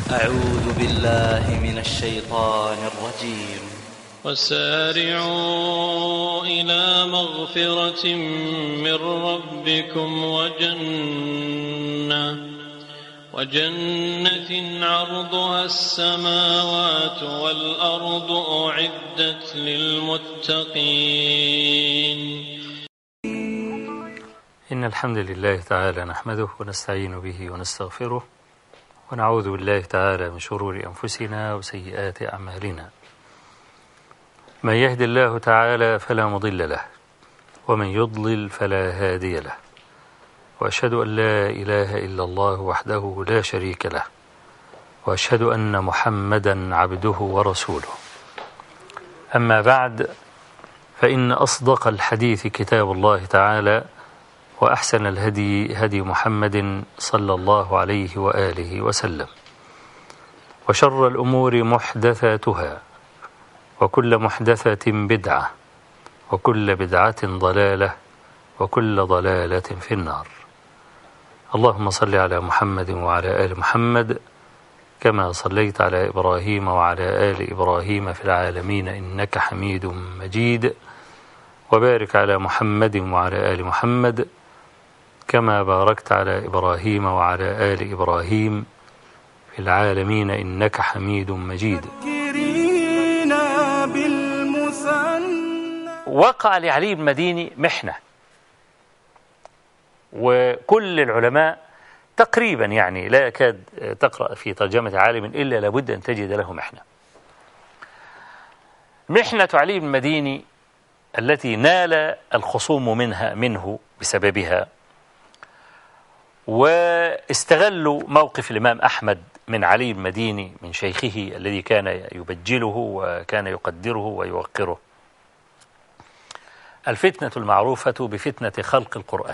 أعوذ بالله من الشيطان الرجيم. وسارعوا إلى مغفرة من ربكم وجنة عرضها السماوات والأرض أعدت للمتقين. إن الحمد لله تعالى نحمده ونستعين به ونستغفره ونعوذ بالله تعالى من شرور أنفسنا وسيئات أعمالنا. من يهد الله تعالى فلا مضل له ومن يضلل فلا هادي له، وأشهد أن لا إله إلا الله وحده لا شريك له، وأشهد أن محمدا عبده ورسوله. أما بعد، فإن أصدق الحديث كتاب الله تعالى، وأحسن الهدي هدي محمد صلى الله عليه وآله وسلم، وشر الأمور محدثاتها، وكل محدثة بدعة، وكل بدعة ضلالة، وكل ضلالة في النار. اللهم صل على محمد وعلى آل محمد كما صليت على إبراهيم وعلى آل إبراهيم في العالمين إنك حميد مجيد، وبارك على محمد وعلى آل محمد كما باركت على إبراهيم وعلى آل إبراهيم في العالمين إنك حميد مجيد. وقع لعلي بن المديني محنة، وكل العلماء تقريبا يعني لا يكاد تقرأ في ترجمة عالم إلا لابد أن تجد له محنة. محنة علي بن المديني التي نال الخصوم منه بسببها، واستغلوا موقف الإمام أحمد من علي بن المديني من شيخه الذي كان يبجله وكان يقدره ويوقره. الفتنة المعروفة بفتنة خلق القرآن،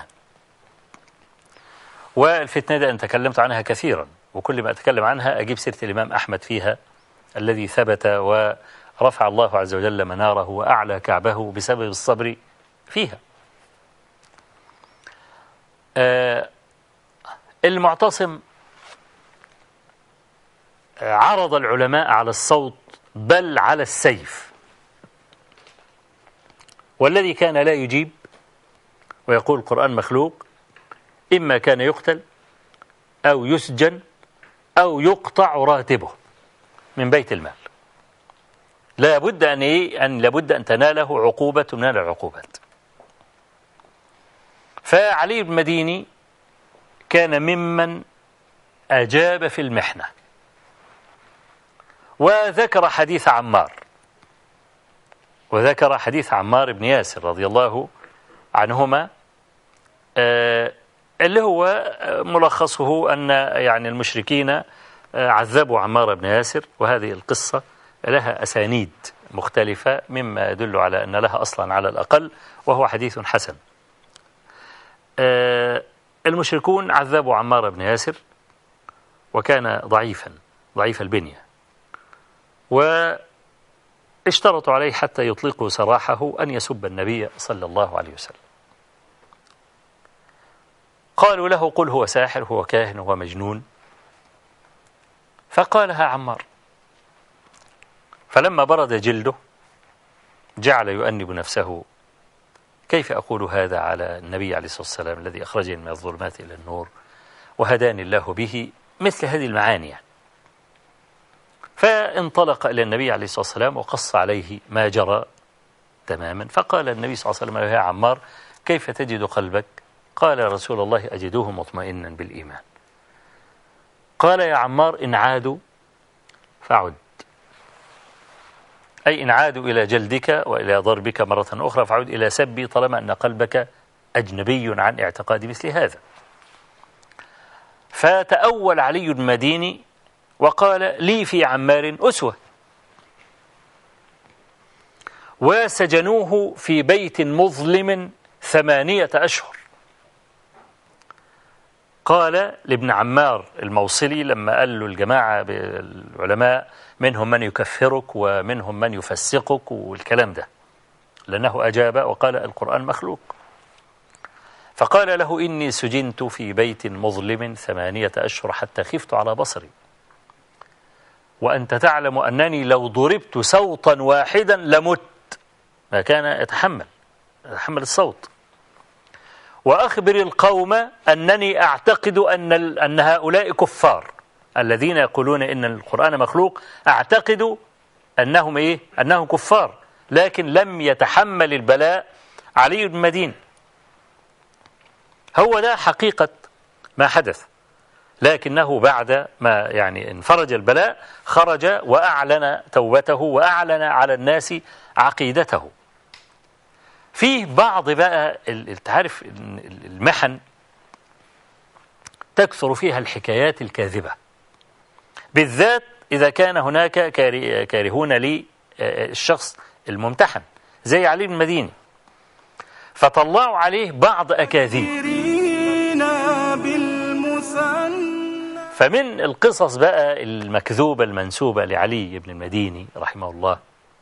والفتنة دي أنا تكلمت عنها كثيرا، وكل ما أتكلم عنها أجيب سيرة الإمام أحمد فيها الذي ثبت ورفع الله عز وجل مناره وأعلى كعبه بسبب الصبر فيها. المعتصم عرض العلماء على الصوت بل على السيف، والذي كان لا يجيب ويقول القرآن مخلوق إما كان يقتل أو يسجن أو يقطع راتبه من بيت المال. لابد أن تناله عقوبة من العقوبات. فعلي بن المديني كان ممن أجاب في المحنة، وذكر حديث عمار بن ياسر رضي الله عنهما، اللي هو ملخصه أن يعني المشركين عذبوا عمار بن ياسر، وهذه القصة لها أسانيد مختلفة مما يدل على أن لها أصلا على الأقل، وهو حديث حسن. المشركون عذبوا عمار بن ياسر، وكان ضعيف البنية، واشترطوا عليه حتى يطلقوا سراحه أن يسب النبي صلى الله عليه وسلم. قالوا له: قل هو ساحر، هو كاهن، هو مجنون. فقالها عمار، فلما برد جلده جعل يؤنب نفسه: كيف أقول هذا على النبي عليه الصلاة والسلام الذي أخرجني من الظلمات إلى النور وهداني الله به، مثل هذه المعاني يعني. فانطلق إلى النبي عليه الصلاة والسلام وقص عليه ما جرى تماما. فقال النبي صلى الله عليه وسلم: يا عمار، كيف تجد قلبك؟ قال: رسول الله أجده مطمئنا بالإيمان. قال: يا عمار، إن عادوا فعد، أي إن عادوا إلى جلدك وإلى ضربك مرة أخرى فعد إلى سبي، طالما أن قلبك أجنبي عن اعتقاد مثل هذا. فتأول علي بن المديني وقال: لي في عمار أسوة. وسجنوه في بيت مظلم 8 أشهر. قال لابن عمار الموصلي لما قال له الجماعة بالعلماء منهم من يكفرك ومنهم من يفسقك والكلام ده، لأنه أجاب وقال القرآن مخلوق. فقال له: إني سجنت في بيت مظلم 8 أشهر حتى خفت على بصري. وأنت تعلم أنني لو ضربت صوتا واحدا لمت. ما كان يتحمل الصوت. وأخبر القوم أنني أعتقد أن هؤلاء كفار الذين يقولون إن القرآن مخلوق، أعتقد أنهم كفار، لكن لم يتحمل البلاء علي بن المديني. هو ده حقيقة ما حدث. لكنه بعد ما انفرج البلاء خرج وأعلن توبته وأعلن على الناس عقيدته. فيه بعض بقى تعرف المحن تكثر فيها الحكايات الكاذبة، بالذات إذا كان هناك كارهون للشخص الممتحن زي علي بن المديني، فطلعوا عليه بعض أكاذيب. فمن القصص بقى المكذوبة المنسوبة لعلي بن المديني رحمه الله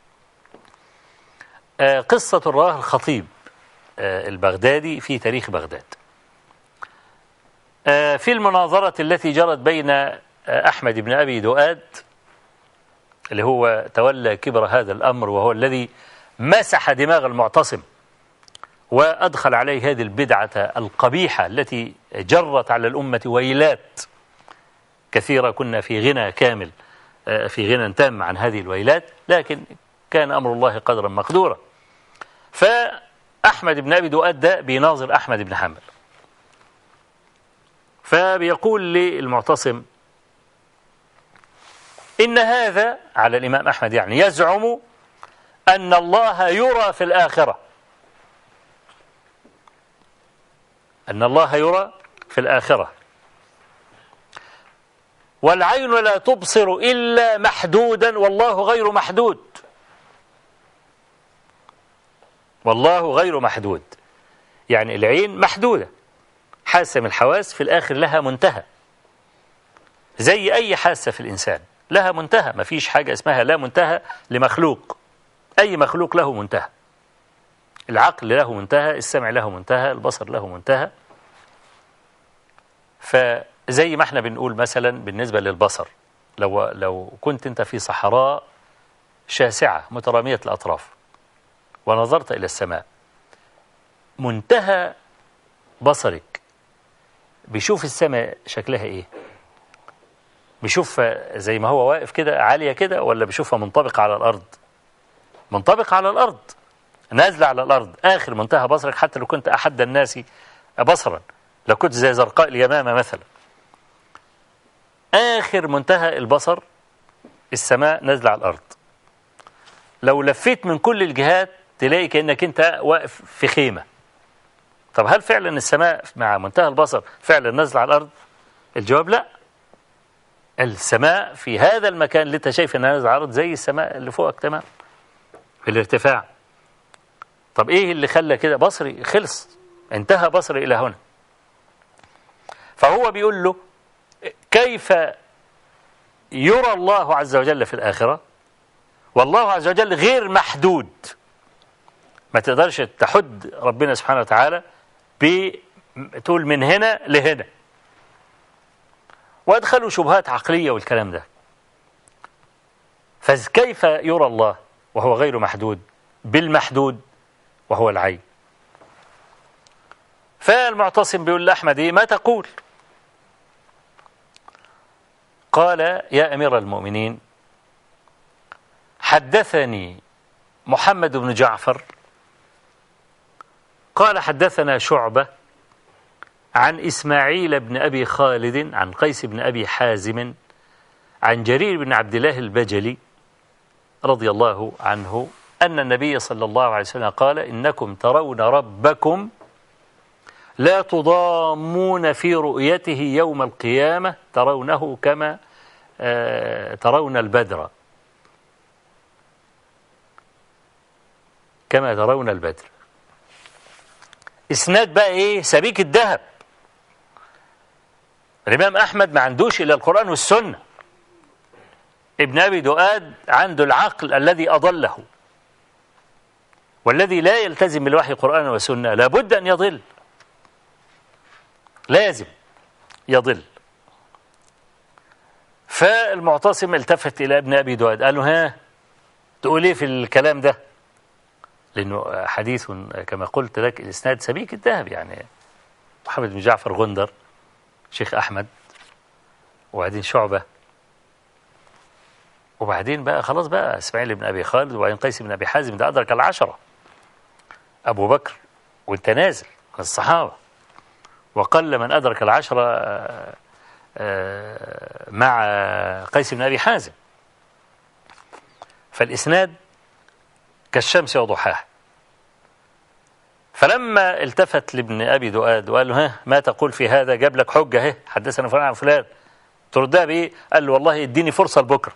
قصة رواه الخطيب البغدادي في تاريخ بغداد في المناظرة التي جرت بين أحمد بن أبي دؤاد اللي هو تولى كبر هذا الأمر، وهو الذي مسح دماغ المعتصم وأدخل عليه هذه البدعة القبيحة التي جرت على الأمة ويلات كثيرة. كنا في غنى كامل، في غنى تام عن هذه الويلات، لكن كان أمر الله قدرا مقدورا. فأحمد بن أبي دؤاد ده بيناظر أحمد بن حنبل، فبيقول للمعتصم إن هذا على الإمام أحمد يزعم أن الله يرى في الآخرة، أن الله يرى في الآخرة، والعين لا تبصر إلا محدودا والله غير محدود. والله غير محدود يعني العين محدودة، حاسة من الحواس في الآخر لها منتهى، زي أي حاسة في الإنسان لها منتهى. ما فيش حاجة اسمها لا منتهى لمخلوق، أي مخلوق له منتهى. العقل له منتهى، السمع له منتهى، البصر له منتهى. فزي ما احنا بنقول مثلا بالنسبة للبصر، لو كنت انت في صحراء شاسعة مترامية الأطراف ونظرت إلى السماء، منتهى بصرك بيشوف السماء شكلها ايه؟ بيشوفها زي ما هو واقف كده عالية كده، ولا بيشوفها منطبقة على الأرض؟ منطبقة على الأرض، نازلة على الأرض. آخر منتهى بصرك حتى لو كنت أحد الناس بصرا، لو كنت زي زرقاء اليمامة مثلا، آخر منتهى البصر السماء نازلة على الأرض. لو لفيت من كل الجهات تلاقي كأنك أنت واقف في خيمة. طب هل فعلا السماء مع منتهى البصر فعلا نازلة على الأرض؟ الجواب لا. السماء في هذا المكان اللي انت شايف انها نازلة على الأرض زي السماء اللي فوقك تمام في الارتفاع. طب ايه اللي خلى كده؟ بصري خلص، انتهى بصري إلى هنا. فهو بيقول له كيف يرى الله عز وجل في الآخرة والله عز وجل غير محدود؟ ما تقدرش تحد ربنا سبحانه وتعالى بتقول من هنا لهنا. وادخلوا شبهات عقلية والكلام ده. فكيف يرى الله وهو غير محدود بالمحدود وهو العين؟ فالمعتصم بيقول لأحمد ما تقول؟ قال يا أمير المؤمنين حدثني محمد بن جعفر قال حدثنا شعبة عن إسماعيل بن أبي خالد عن قيس بن أبي حازم عن جرير بن عبد الله البجلي رضي الله عنه أن النبي صلى الله عليه وسلم قال إنكم ترون ربكم لا تضامون في رؤيته يوم القيامة ترونه كما ترون البدر، كما ترون البدر. إسناد بقى إيه؟ سبيك الذهب. الإمام أحمد ما عندوش إلا القرآن والسنة. ابن أبي دؤاد عنده العقل الذي أضله، والذي لا يلتزم بالوحي قرآن وسنة لابد أن يضل، لازم يضل. فالإمام فالمعتصم التفت إلى ابن أبي دؤاد قال له: ها، تقول إيه في الكلام ده؟ لأنه حديث كما قلت لك الإسناد سبيك الذهب، يعني محمد بن جعفر غندر، شيخ أحمد، وبعدين شعبة، وبعدين بقى خلاص بقى إسماعيل بن أبي خالد، وبعدين قيس بن أبي حازم، ده أدرك العشرة، أبو بكر وانت نازل من الصحابة، وقل من أدرك العشرة مع قيس بن أبي حازم. فالإسناد كالشمس وضحاها. فلما التفت لابن أبي دؤاد وقال له: ها، ما تقول في هذا؟ جاب لك حجة اهي، حدثنا فلان عن فلان، تردها بإيه؟ قال له: والله اديني فرصة لبكرة.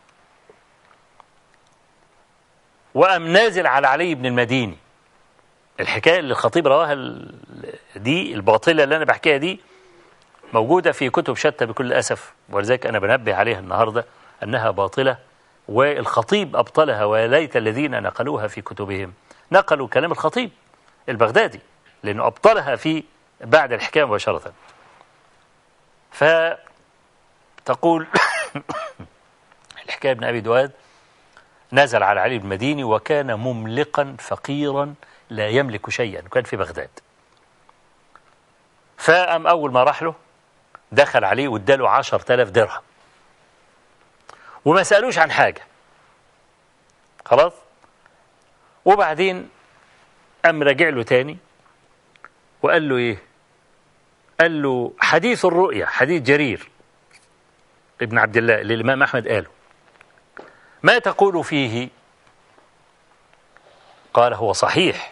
وقام نازل على علي بن المديني. الحكاية اللي الخطيب رواها دي الباطلة اللي أنا بحكيها دي موجودة في كتب شتى بكل أسف، ولذلك أنا بنبه عليها النهاردة أنها باطلة، والخطيب أبطلها، وليت الذين نقلوها في كتبهم نقلوا كلام الخطيب البغدادي، لأنه أبطلها في بعد الحكاية مباشرة. فتقول الحكاية ابن أبي دواد نزل على علي بن المديني وكان مملقا فقيرا لا يملك شيئا، كان في بغداد. فأم أول ما راح له دخل عليه واداله 10,000 درهم وما سألوش عن حاجة، خلاص. وبعدين قام راجع له تاني وقال له إيه؟ قال له: حديث الرؤيا، حديث جرير ابن عبد الله اللي الإمام أحمد قاله، ما تقول فيه؟ قال: هو صحيح.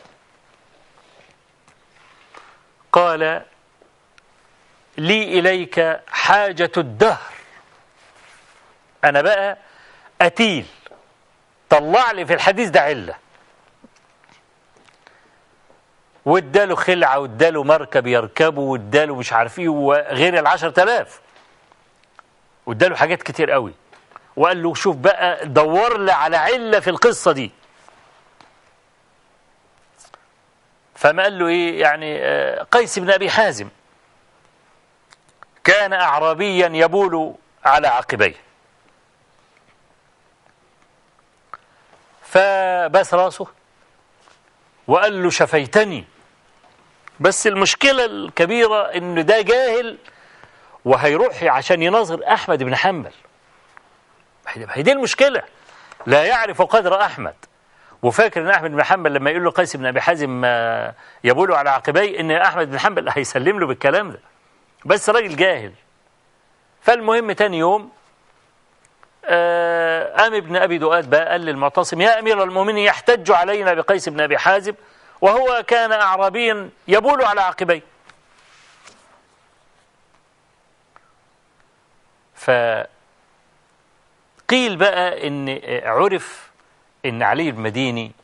قال: لي إليك حاجة الدهر، أنا بقى أتيل، طلع لي في الحديث ده علة. واداله خلعة، واداله مركب يركبه، واداله مش عارف ايه، وغير 10,000، واداله حاجات كتير قوي، وقال له: شوف بقى، دور لي على علة في القصة دي. فما قال له ايه يعني؟ قيس بن أبي حازم كان أعرابيا يبول على عقبيه، فبس راسه وقال له: شفيتني. بس المشكلة الكبيرة إن ده جاهل وهيروح عشان يناظر أحمد بن حنبل. هي دي المشكلة، لا يعرف قدر أحمد، وفاكر إن أحمد بن حنبل لما يقول له قيس بن أبي حازم يبول على عقبيه إن أحمد بن حنبل هيسلم له بالكلام ده، بس راجل جاهل. فالمهم تاني يوم قام ابن أبي دؤاد بقى قال للمعتصم: يا أمير المؤمنين، يحتج علينا بقيس بن أبي حازم وهو كان أعرابيا يبول على عقبيه. فقيل بقى إن عرف إن علي بن المديني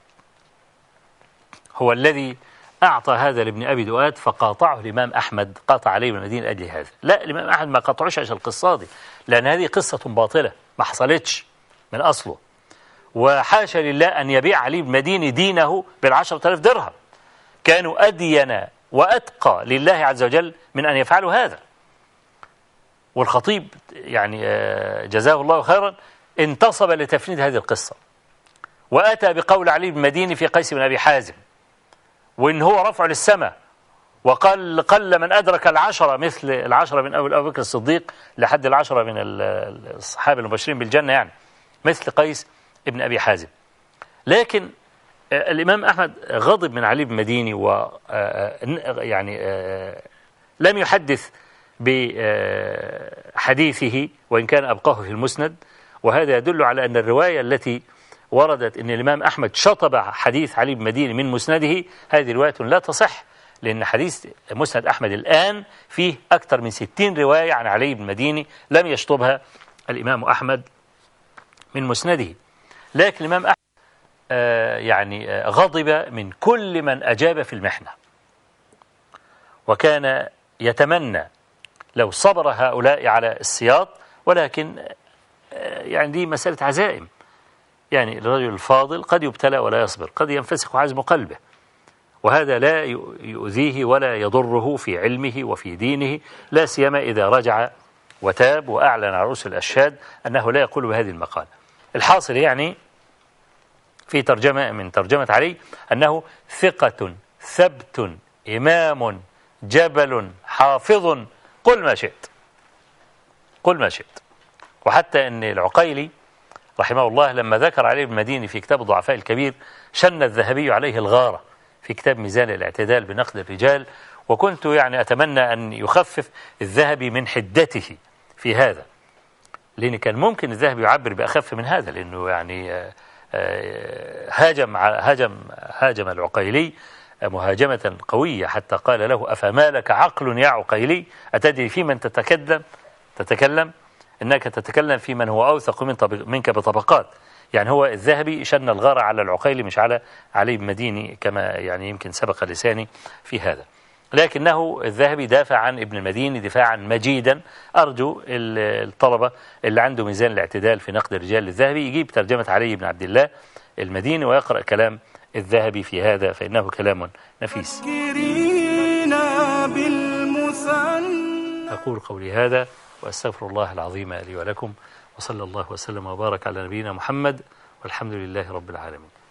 هو الذي أعطى هذا لابن أبي دؤاد، فقاطعه الإمام أحمد، قاطع علي بن المديني لأجل هذا. لا، الإمام أحمد ما قاطعوش عشان القصة دي، لأن هذه قصة باطلة ما حصلتش من أصله، وحاشا لله أن يبيع علي بن المديني دينه ب10,000 درهم، كانوا أدين وأتقى لله عز وجل من أن يفعلوا هذا. والخطيب يعني جزاه الله خيرا انتصب لتفنيد هذه القصة، وأتى بقول علي بن المديني في قيس بن أبي حازم، وإن هو رفع للسماء، وقال: قل من أدرك العشرة، مثل العشرة من أول أبو بكر الصديق لحد العشرة من الصحابة المبشرين بالجنة، يعني مثل قيس ابن أبي حازم. لكن الإمام أحمد غضب من علي بن المديني، و يعني لم يحدث بحديثه وإن كان أبقاه في المسند، وهذا يدل على أن الرواية التي وردت أن الإمام أحمد شطب حديث علي بن المديني من مسنده هذه رواية لا تصح، لأن حديث مسند أحمد الآن فيه أكثر من 60 رواية عن علي بن المديني لم يشطبها الإمام أحمد من مسنده. لكن الإمام أحمد يعني غضب من كل من أجاب في المحنة، وكان يتمنى لو صبر هؤلاء على السياط، ولكن يعني دي مسألة عزائم، يعني الرجل الفاضل قد يبتلى ولا يصبر، قد ينفسخ عزم قلبه، وهذا لا يؤذيه ولا يضره في علمه وفي دينه، لا سيما إذا رجع وتاب وأعلن على رؤوس الأشهاد أنه لا يقول بهذه المقالة. الحاصل يعني في ترجمة من ترجمة علي أنه ثقة ثبت إمام جبل حافظ، قل ما شئت، قل ما شئت. وحتى أن العقيلي رحمه الله لما ذكر عليه المديني في كتاب الضعفاء الكبير شن الذهبي عليه الغارة في كتاب ميزان الاعتدال بنقد الرجال، وكنت يعني أتمنى أن يخفف الذهبي من حدته في هذا، لأن كان ممكن الذهبي يعبر بأخف من هذا، لأنه يعني هاجم العقيلي مهاجمة قوية حتى قال له: أفما لك عقل يا عقيلي؟ أتدري في من تتكلم إنك تتكلم في من هو أوثق منك بطبقات. يعني هو الذهبي شن الغارة على العقيلي مش على علي بن مديني كما يعني يمكن سبق لساني في هذا، لكنه الذهبي دافع عن ابن المديني دفاعا مجيدا. أرجو الطلبة اللي عنده ميزان الاعتدال في نقد الرجال للذهبي يجيب ترجمة علي بن عبد الله المديني ويقرأ كلام الذهبي في هذا، فإنه كلام نفيس. أقول قولي هذا وأستغفر الله العظيم لي ولكم، وصلى الله وسلم وبارك على نبينا محمد، والحمد لله رب العالمين.